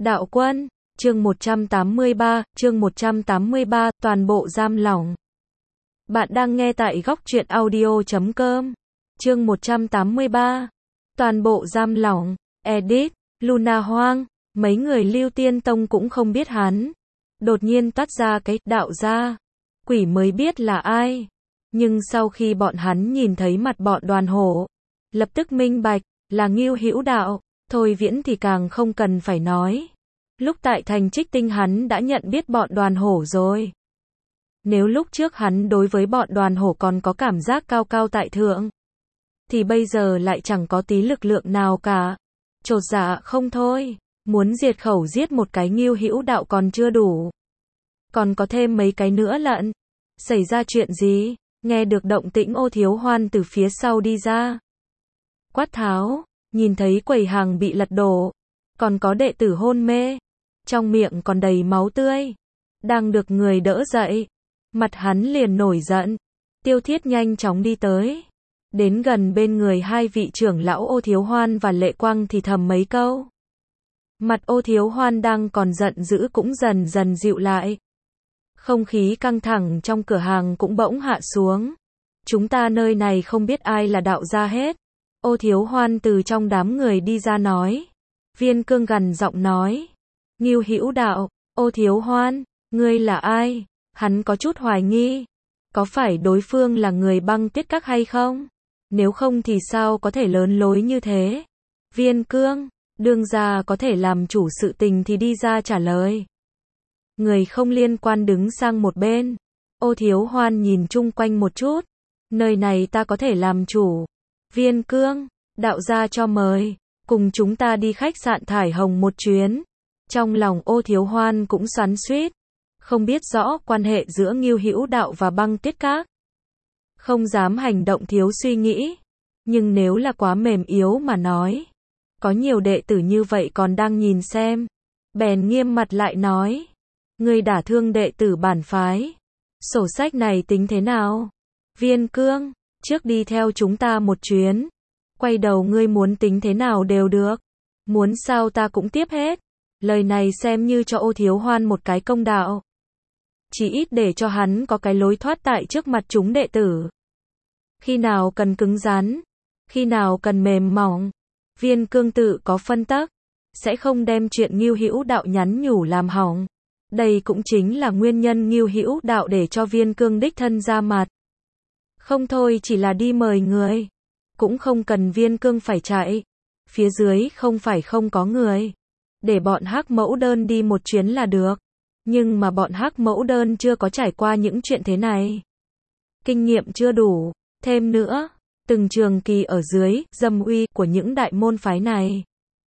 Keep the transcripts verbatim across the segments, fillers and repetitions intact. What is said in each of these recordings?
Đạo Quân, chương một trăm tám mươi ba, chương một trăm tám mươi ba, toàn bộ giam lỏng. Bạn đang nghe tại góc truyện audio chấm com. Chương một trăm tám mươi ba. Toàn bộ giam lỏng. Edit, Luna Hoang, mấy người Lưu Tiên Tông cũng không biết hắn. Đột nhiên toát ra cái đạo gia. Quỷ mới biết là ai. Nhưng sau khi bọn hắn nhìn thấy mặt bọn Đoàn Hổ, lập tức minh bạch, là Ngưu Hữu Đạo. Thôi Viễn thì càng không cần phải nói. Lúc tại thành Trích Tinh hắn đã nhận biết bọn Đoàn Hổ rồi. Nếu lúc trước hắn đối với bọn Đoàn Hổ còn có cảm giác cao cao tại thượng, thì bây giờ lại chẳng có tí lực lượng nào cả. Chột dạ không thôi, muốn diệt khẩu giết một cái Ngưu Hữu Đạo còn chưa đủ. Còn có thêm mấy cái nữa lận. Xảy ra chuyện gì? Nghe được động tĩnh Ô Thiếu Hoan từ phía sau đi ra. Quát tháo, nhìn thấy quầy hàng bị lật đổ, còn có đệ tử hôn mê, trong miệng còn đầy máu tươi, đang được người đỡ dậy, mặt hắn liền nổi giận. Tiêu Thiết nhanh chóng đi tới, đến gần bên người hai vị trưởng lão Ô Thiếu Hoan và Lệ Quang thì thầm mấy câu. Mặt Ô Thiếu Hoan đang còn giận dữ cũng dần dần dịu lại. Không khí căng thẳng trong cửa hàng cũng bỗng hạ xuống. Chúng ta nơi này không biết ai là đạo gia hết. Ô Thiếu Hoan từ trong đám người đi ra nói. Viên Cương gằn giọng nói. Ngưu Hữu Đạo, Ô Thiếu Hoan, ngươi là ai? Hắn có chút hoài nghi. Có phải đối phương là người Băng Tuyết Các hay không? Nếu không thì sao có thể lớn lối như thế? Viên Cương, đương gia có thể làm chủ sự tình thì đi ra trả lời. Người không liên quan đứng sang một bên. Ô Thiếu Hoan nhìn chung quanh một chút. Nơi này ta có thể làm chủ. Viên Cương, đạo gia cho mời, cùng chúng ta đi khách sạn Thải Hồng một chuyến. Trong lòng Ô Thiếu Hoan cũng xoắn xuýt, không biết rõ quan hệ giữa Ngưu Hữu Đạo và Băng Tuyết Các. Không dám hành động thiếu suy nghĩ, nhưng nếu là quá mềm yếu mà nói, có nhiều đệ tử như vậy còn đang nhìn xem. Bèn nghiêm mặt lại nói, ngươi đả thương đệ tử bản phái, sổ sách này tính thế nào? Viên Cương, trước đi theo chúng ta một chuyến, quay đầu ngươi muốn tính thế nào đều được, muốn sao ta cũng tiếp hết. Lời này xem như cho Ô Thiếu Hoan một cái công đạo, chỉ ít để cho hắn có cái lối thoát tại trước mặt chúng đệ tử. Khi nào cần cứng rắn, khi nào cần mềm mỏng, Viên Cương tự có phân tắc, sẽ không đem chuyện Ngưu Hữu Đạo nhắn nhủ làm hỏng. Đây cũng chính là nguyên nhân Ngưu Hữu Đạo để cho Viên Cương đích thân ra mặt. Không thôi chỉ là đi mời người, cũng không cần Viên Cương phải chạy. Phía dưới không phải không có người, để bọn Hắc Mẫu Đơn đi một chuyến là được. Nhưng mà bọn Hắc Mẫu Đơn chưa có trải qua những chuyện thế này, kinh nghiệm chưa đủ. Thêm nữa, từng trường kỳ ở dưới dâm uy của những đại môn phái này,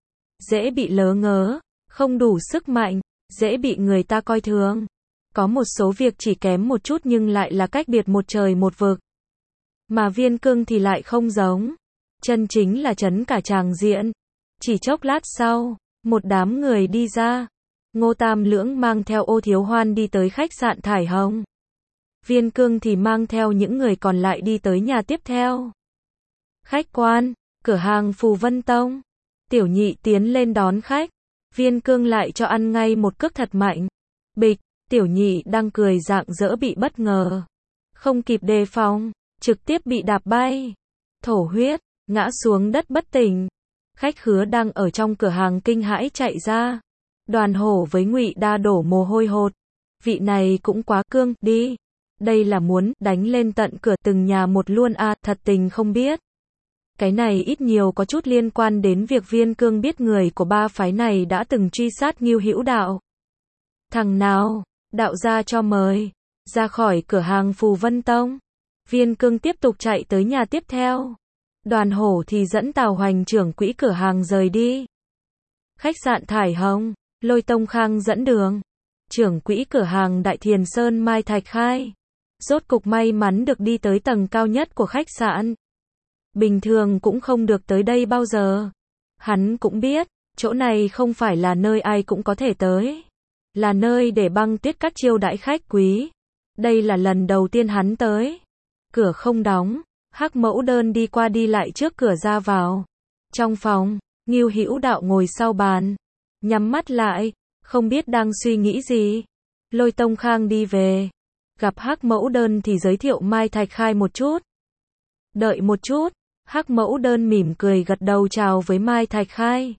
dễ bị lớ ngớ, không đủ sức mạnh, dễ bị người ta coi thường. Có một số việc chỉ kém một chút nhưng lại là cách biệt một trời một vực. Mà Viên Cương thì lại không giống, chân chính là chấn cả tràng diện. Chỉ chốc lát sau, một đám người đi ra. Ngô Tam Lưỡng mang theo Ô Thiếu Hoan đi tới khách sạn Thải Hồng. Viên Cương thì mang theo những người còn lại đi tới nhà tiếp theo. Khách quan, cửa hàng Phù Vân Tông. Tiểu Nhị tiến lên đón khách. Viên Cương lại cho ăn ngay một cước thật mạnh. Bịch, Tiểu Nhị đang cười rạng rỡ bị bất ngờ, không kịp đề phòng, trực tiếp bị đạp bay, thổ huyết, ngã xuống đất bất tỉnh. Khách khứa đang ở trong cửa hàng kinh hãi chạy ra. Đoàn Hổ với Ngụy Đa đổ mồ hôi hột. Vị này cũng quá cương đi. Đây là muốn đánh lên tận cửa từng nhà một luôn à, thật tình không biết. Cái này ít nhiều có chút liên quan đến việc Viên Cương biết người của ba phái này đã từng truy sát Ngưu Hữu Đạo. Thằng nào, đạo gia cho mời, ra khỏi cửa hàng Phù Vân Tông. Viên Cương tiếp tục chạy tới nhà tiếp theo. Đoàn Hổ thì dẫn Tào Hoành trưởng quỹ cửa hàng rời đi. Khách sạn Thải Hồng, Lôi Tông Khang dẫn đường. Trưởng quỹ cửa hàng Đại Thiền Sơn Mai Thạch Khai, rốt cục may mắn được đi tới tầng cao nhất của khách sạn. Bình thường cũng không được tới đây bao giờ. Hắn cũng biết, chỗ này không phải là nơi ai cũng có thể tới. Là nơi để Băng Tuyết Các chiêu đãi khách quý. Đây là lần đầu tiên hắn tới. Cửa không đóng, Hắc Mẫu Đơn đi qua đi lại trước cửa ra vào. Trong phòng, Ngưu Hữu Đạo ngồi sau bàn. nhắm mắt lại, không biết đang suy nghĩ gì. Lôi Tông Khang đi về, gặp Hắc Mẫu Đơn thì giới thiệu Mai Thạch Khai một chút. Đợi một chút, Hắc Mẫu Đơn mỉm cười gật đầu chào với Mai Thạch Khai.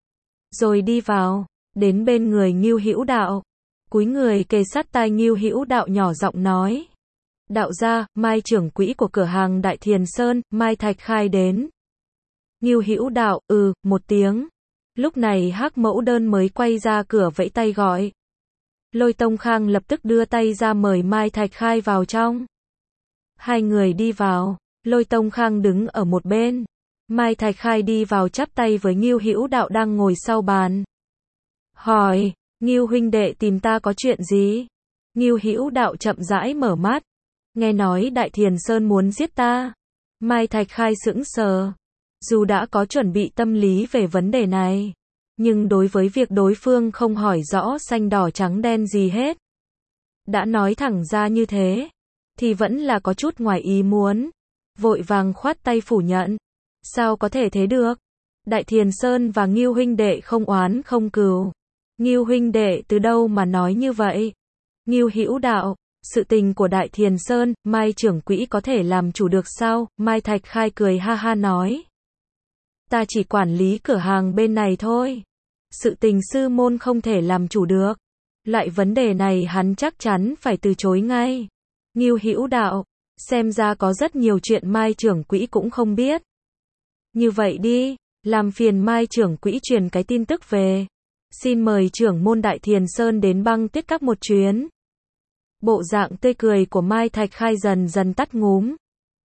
Rồi đi vào, đến bên người Ngưu Hữu Đạo, cúi người kề sát tai Ngưu Hữu Đạo nhỏ giọng nói. Đạo gia, Mai trưởng quỹ của cửa hàng Đại Thiền Sơn, Mai Thạch Khai đến. Ngưu Hữu Đạo, ừ, một tiếng. Lúc này Hắc Mẫu Đơn mới quay ra cửa vẫy tay gọi. Lôi Tông Khang lập tức đưa tay ra mời Mai Thạch Khai vào trong. Hai người đi vào, Lôi Tông Khang đứng ở một bên. Mai Thạch Khai đi vào chắp tay với Ngưu Hữu Đạo đang ngồi sau bàn. Hỏi, Ngưu huynh đệ tìm ta có chuyện gì? Ngưu Hữu Đạo chậm rãi mở mắt. Nghe nói Đại Thiền Sơn muốn giết ta. Mai Thạch Khai sững sờ. Dù đã có chuẩn bị tâm lý về vấn đề này, nhưng đối với việc đối phương không hỏi rõ xanh đỏ trắng đen gì hết, đã nói thẳng ra như thế, thì vẫn là có chút ngoài ý muốn. Vội vàng khoát tay phủ nhận. Sao có thể thế được? Đại Thiền Sơn và Ngưu huynh đệ không oán không cừu. Ngưu huynh đệ từ đâu mà nói như vậy? Ngưu Hữu Đạo, sự tình của Đại Thiền Sơn, Mai trưởng quỹ có thể làm chủ được sao? Mai Thạch Khai cười ha ha nói. Ta chỉ quản lý cửa hàng bên này thôi. Sự tình sư môn không thể làm chủ được. Loại vấn đề này hắn chắc chắn phải từ chối ngay. Ngưu Hữu Đạo, xem ra có rất nhiều chuyện Mai trưởng quỹ cũng không biết. Như vậy đi, làm phiền Mai trưởng quỹ truyền cái tin tức về. Xin mời trưởng môn Đại Thiền Sơn đến băng tuyết các một chuyến. Bộ dạng tươi cười của Mai Thạch Khai dần dần tắt ngúm.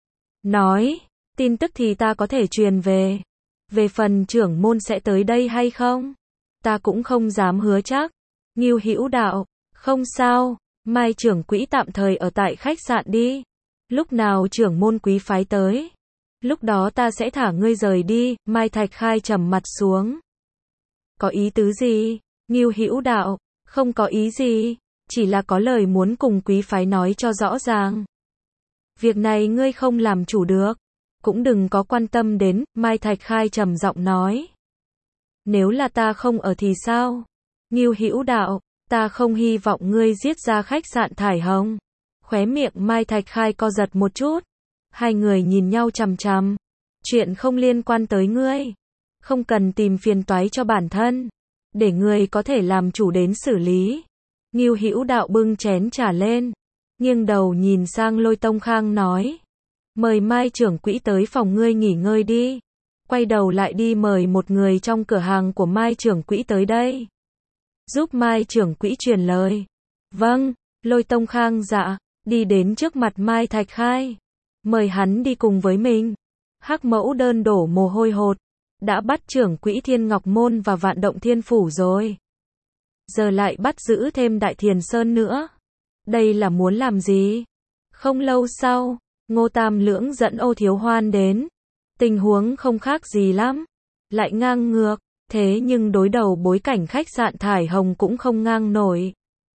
Nói, tin tức thì ta có thể truyền về. Về phần trưởng môn sẽ tới đây hay không? Ta cũng không dám hứa chắc. Ngưu Hữu Đạo, không sao, Mai trưởng quỹ tạm thời ở tại khách sạn đi. Lúc nào trưởng môn quý phái tới, lúc đó ta sẽ thả ngươi rời đi. Mai Thạch Khai trầm mặt xuống. Có ý tứ gì? Ngưu Hữu Đạo, không có ý gì, chỉ là có lời muốn cùng quý phái nói cho rõ ràng. Việc này ngươi không làm chủ được, cũng đừng có quan tâm đến. Mai Thạch Khai trầm giọng nói. Nếu là ta không ở thì sao? Ngưu Hữu Đạo, ta không hy vọng ngươi giết ra khách sạn Thải Hồng. Khóe miệng Mai Thạch Khai co giật một chút. Hai người nhìn nhau chằm chằm. Chuyện không liên quan tới ngươi, không cần tìm phiền toái cho bản thân, để ngươi có thể làm chủ đến xử lý. Ngưu Hữu Đạo bưng chén trà lên, nghiêng đầu nhìn sang Lôi Tông Khang nói. Mời Mai trưởng quỹ tới phòng ngươi nghỉ ngơi đi. Quay đầu lại đi mời một người trong cửa hàng của Mai trưởng quỹ tới đây. Giúp Mai trưởng quỹ truyền lời. Vâng, Lôi Tông Khang dạ, đi đến trước mặt Mai Thạch Khai. Mời hắn đi cùng với mình. Hắc Mẫu Đơn đổ mồ hôi hột. Đã bắt trưởng quỹ Thiên Ngọc Môn và Vạn Động Thiên Phủ rồi. Giờ lại bắt giữ thêm Đại Thiền Sơn nữa. Đây là muốn làm gì? Không lâu sau, Ngô Tam Lưỡng dẫn Ô Thiếu Hoan đến. Tình huống không khác gì lắm. Lại ngang ngược. Thế nhưng đối đầu bối cảnh khách sạn Thải Hồng cũng không ngang nổi.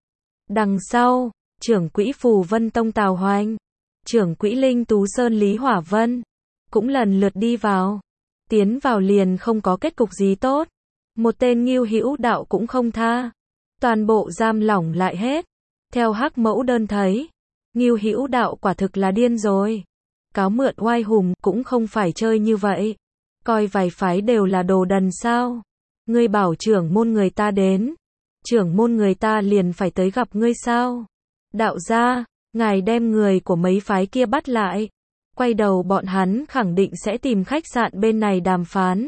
Đằng sau, trưởng quỹ Phù Vân Tông Tào Hoành, trưởng quỹ Linh Tú Sơn Lý Hỏa Vân, cũng lần lượt đi vào. Tiến vào liền không có kết cục gì tốt. Một tên Ngưu Hữu Đạo cũng không tha. Toàn bộ giam lỏng lại hết. Theo Hắc Mẫu Đơn thấy, Ngưu Hữu Đạo quả thực là điên rồi. Cáo mượn oai hùng cũng không phải chơi như vậy. Coi vài phái đều là đồ đần sao? Ngươi bảo trưởng môn người ta đến, trưởng môn người ta liền phải tới gặp ngươi sao? Đạo gia, ngài đem người của mấy phái kia bắt lại. Quay đầu bọn hắn khẳng định sẽ tìm khách sạn bên này đàm phán.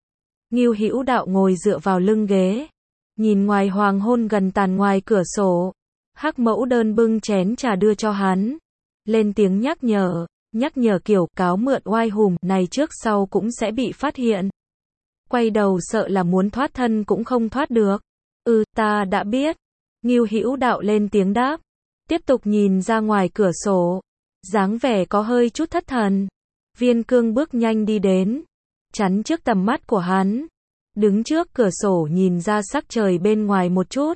Ngưu Hữu Đạo ngồi dựa vào lưng ghế, nhìn ngoài hoàng hôn gần tàn ngoài cửa sổ. Hắc Mẫu Đơn bưng chén trà đưa cho hắn, lên tiếng nhắc nhở, nhắc nhở kiểu cáo mượn oai hùng này trước sau cũng sẽ bị phát hiện. Quay đầu sợ là muốn thoát thân cũng không thoát được. Ừ, ta đã biết. Ngưu Hữu Đạo lên tiếng đáp, tiếp tục nhìn ra ngoài cửa sổ, dáng vẻ có hơi chút thất thần. Viên Cương bước nhanh đi đến, chắn trước tầm mắt của hắn, đứng trước cửa sổ nhìn ra sắc trời bên ngoài một chút,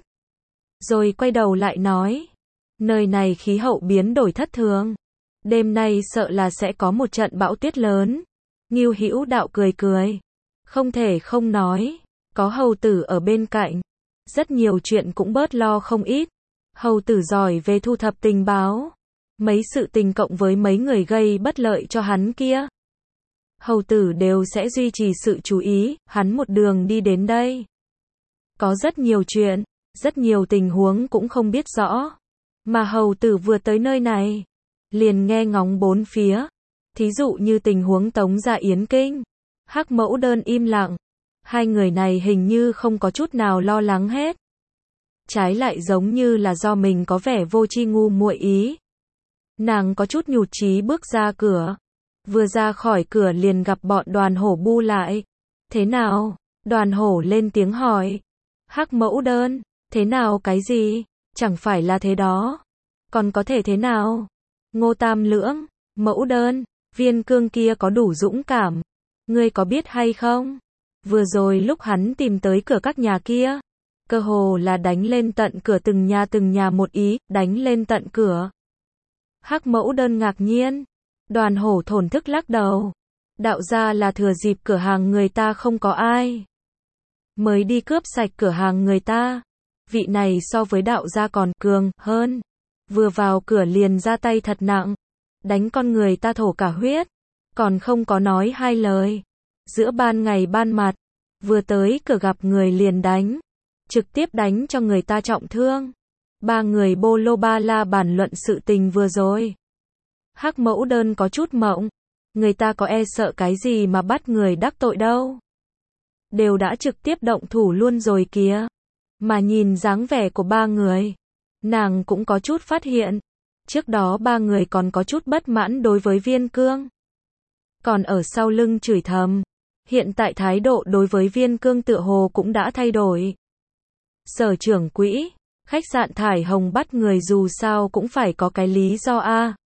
rồi quay đầu lại nói, nơi này khí hậu biến đổi thất thường, đêm nay sợ là sẽ có một trận bão tuyết lớn. Ngưu Hữu Đạo cười cười, không thể không nói, Có hầu tử ở bên cạnh, rất nhiều chuyện cũng bớt lo không ít. Hầu tử giỏi về thu thập tình báo, mấy sự tình cộng với mấy người gây bất lợi cho hắn kia. Hầu tử đều sẽ duy trì sự chú ý, hắn một đường đi đến đây. Có rất nhiều chuyện, rất nhiều tình huống cũng không biết rõ. Mà hầu tử vừa tới nơi này, liền nghe ngóng bốn phía. Thí dụ như tình huống Tống Gia Yến Kinh, Hắc Mẫu Đơn im lặng. Hai người này hình như không có chút nào lo lắng hết. Trái lại giống như là do mình có vẻ vô tri ngu muội ý. Nàng có chút nhụt chí bước ra cửa. Vừa ra khỏi cửa liền gặp bọn Đoàn Hổ bu lại. Thế nào? Đoàn Hổ lên tiếng hỏi. Hắc Mẫu Đơn, thế nào cái gì? Chẳng phải là thế đó. Còn có thể thế nào? Ngô Tam Lưỡng, Mẫu Đơn, Viên Cương kia có đủ dũng cảm. Ngươi có biết hay không? Vừa rồi lúc hắn tìm tới cửa các nhà kia, cơ hồ là đánh lên tận cửa từng nhà từng nhà một ý, đánh lên tận cửa. Hắc Mẫu Đơn ngạc nhiên. Đoàn Hổ thổn thức lắc đầu. Đạo ra là thừa dịp cửa hàng người ta không có ai, mới đi cướp sạch cửa hàng người ta. Vị này so với đạo gia còn cường hơn. Vừa vào cửa liền ra tay thật nặng. Đánh con người ta thổ cả huyết. Còn không có nói hai lời. Giữa ban ngày ban mặt, vừa tới cửa gặp người liền đánh. Trực tiếp đánh cho người ta trọng thương. Ba người bô lô ba la bàn luận sự tình vừa rồi. Hắc Mẫu Đơn có chút mộng. Người ta có e sợ cái gì mà bắt người đắc tội đâu. Đều đã trực tiếp động thủ luôn rồi kìa. Mà nhìn dáng vẻ của ba người, nàng cũng có chút phát hiện. Trước đó ba người còn có chút bất mãn đối với Viên Cương. Còn ở sau lưng chửi thầm. Hiện tại thái độ đối với Viên Cương tựa hồ cũng đã thay đổi. Sở trưởng quỹ, khách sạn Thải Hồng bắt người dù sao cũng phải có cái lý do a.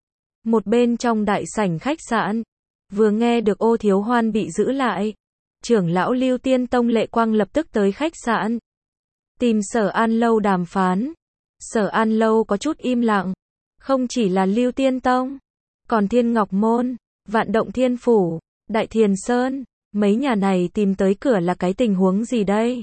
Một bên trong đại sảnh khách sạn, vừa nghe được Ô Thiếu Hoan bị giữ lại, trưởng lão Lưu Tiên Tông Lệ Quang lập tức tới khách sạn, tìm Sở An Lâu đàm phán. Sở An Lâu có chút im lặng, không chỉ là Lưu Tiên Tông, còn Thiên Ngọc Môn, Vạn Động Thiên Phủ, Đại Thiền Sơn, mấy nhà này tìm tới cửa là cái tình huống gì đây?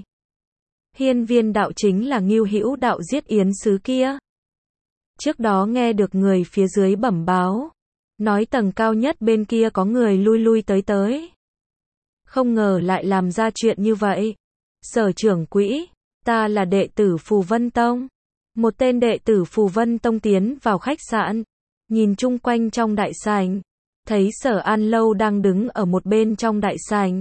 Hiên Viên đạo chính là Ngưu Hữu đạo giết Yến Sứ kia. Trước đó nghe được người phía dưới bẩm báo, nói tầng cao nhất bên kia có người lui lui tới tới. Không ngờ lại làm ra chuyện như vậy. Sở trưởng quỹ, ta là đệ tử Phù Vân Tông. Một tên đệ tử Phù Vân Tông tiến vào khách sạn, nhìn chung quanh trong đại sảnh, thấy Sở An Lâu đang đứng ở một bên trong đại sảnh.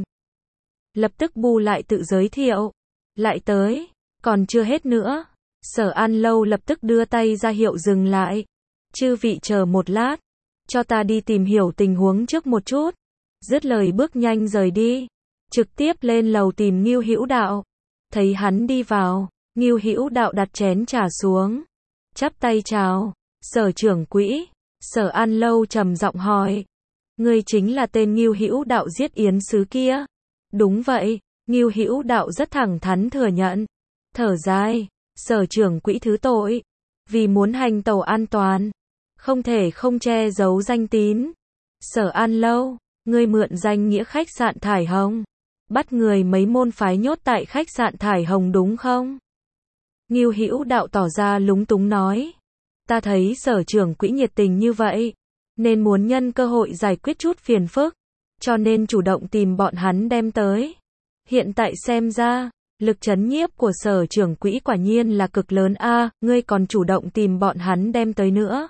Lập tức bu lại tự giới thiệu. Lại tới, còn chưa hết nữa. Sở An Lâu lập tức đưa tay ra hiệu dừng lại. Chư vị chờ một lát, cho ta đi tìm hiểu tình huống trước một chút. Dứt lời bước nhanh rời đi, trực tiếp lên lầu tìm Ngưu Hữu Đạo. Thấy hắn đi vào, Ngưu Hữu Đạo đặt chén trà xuống, chắp tay chào. Sở trưởng quỹ. Sở An Lâu trầm giọng hỏi, ngươi chính là tên Ngưu Hữu Đạo giết Yến Sứ kia? Đúng vậy. Ngưu Hữu Đạo rất thẳng thắn thừa nhận. Thở dài, sở trưởng quỹ thứ tội, vì muốn hành tẩu an toàn, không thể không che giấu danh tín. Sở An Lâu, ngươi mượn danh nghĩa khách sạn Thải Hồng, bắt người mấy môn phái nhốt tại khách sạn Thải Hồng đúng không? Ngưu Hữu Đạo tỏ ra lúng túng nói, ta thấy sở trưởng quỹ nhiệt tình như vậy, nên muốn nhân cơ hội giải quyết chút phiền phức, cho nên chủ động tìm bọn hắn đem tới. Hiện tại xem ra, lực trấn nhiếp của sở trưởng quỹ quả nhiên là cực lớn a, à, ngươi còn chủ động tìm bọn hắn đem tới nữa.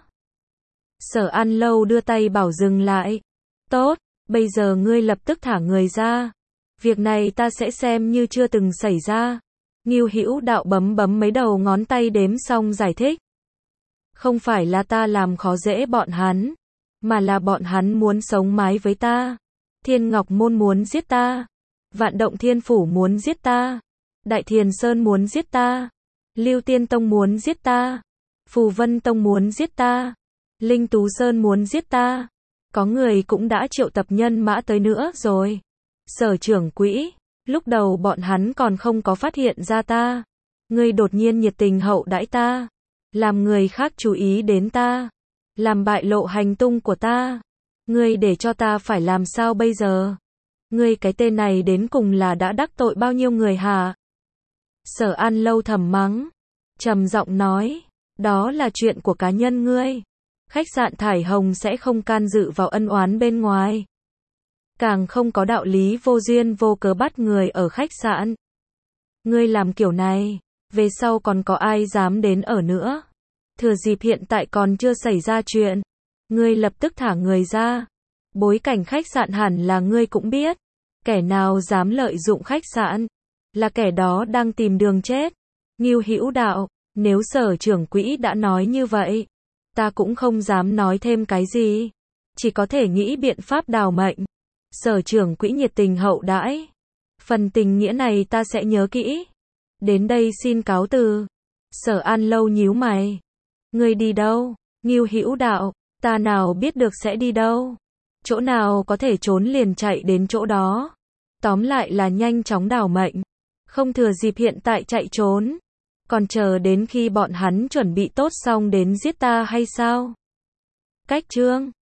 Sở An Lâu đưa tay bảo dừng lại. Tốt, bây giờ ngươi lập tức thả người ra. Việc này ta sẽ xem như chưa từng xảy ra. Ngưu Hữu Đạo bấm bấm mấy đầu ngón tay đếm xong giải thích. Không phải là ta làm khó dễ bọn hắn, mà là bọn hắn muốn sống mái với ta. Thiên Ngọc Môn muốn giết ta. Vạn Động Thiên Phủ muốn giết ta. Đại Thiền Sơn muốn giết ta. Lưu Tiên Tông muốn giết ta. Phù Vân Tông muốn giết ta. Linh Tú Sơn muốn giết ta. Có người cũng đã triệu tập nhân mã tới nữa rồi. Sở trưởng quỹ, lúc đầu bọn hắn còn không có phát hiện ra ta. Ngươi đột nhiên nhiệt tình hậu đãi ta, làm người khác chú ý đến ta, làm bại lộ hành tung của ta. Ngươi để cho ta phải làm sao bây giờ? Ngươi cái tên này đến cùng là đã đắc tội bao nhiêu người hả? Sở An Lâu thầm mắng, trầm giọng nói, đó là chuyện của cá nhân ngươi. Khách sạn Thải Hồng sẽ không can dự vào ân oán bên ngoài. Càng không có đạo lý vô duyên vô cớ bắt người ở khách sạn. Ngươi làm kiểu này, về sau còn có ai dám đến ở nữa. Thừa dịp hiện tại còn chưa xảy ra chuyện, ngươi lập tức thả người ra. Bối cảnh khách sạn hẳn là ngươi cũng biết. Kẻ nào dám lợi dụng khách sạn, là kẻ đó đang tìm đường chết. Ngưu Hữu Đạo, nếu Sở trưởng quỹ đã nói như vậy, ta cũng không dám nói thêm cái gì. Chỉ có thể nghĩ biện pháp đào mệnh. Sở trưởng quỹ nhiệt tình hậu đãi. Phần tình nghĩa này ta sẽ nhớ kỹ. Đến đây xin cáo từ. Sở An Lâu nhíu mày. Ngươi đi đâu? Ngưu Hữu Đạo, ta nào biết được sẽ đi đâu. Chỗ nào có thể trốn liền chạy đến chỗ đó. Tóm lại là nhanh chóng đào mệnh. Không thừa dịp hiện tại chạy trốn. Còn chờ đến khi bọn hắn chuẩn bị tốt xong đến giết ta hay sao? Cách chương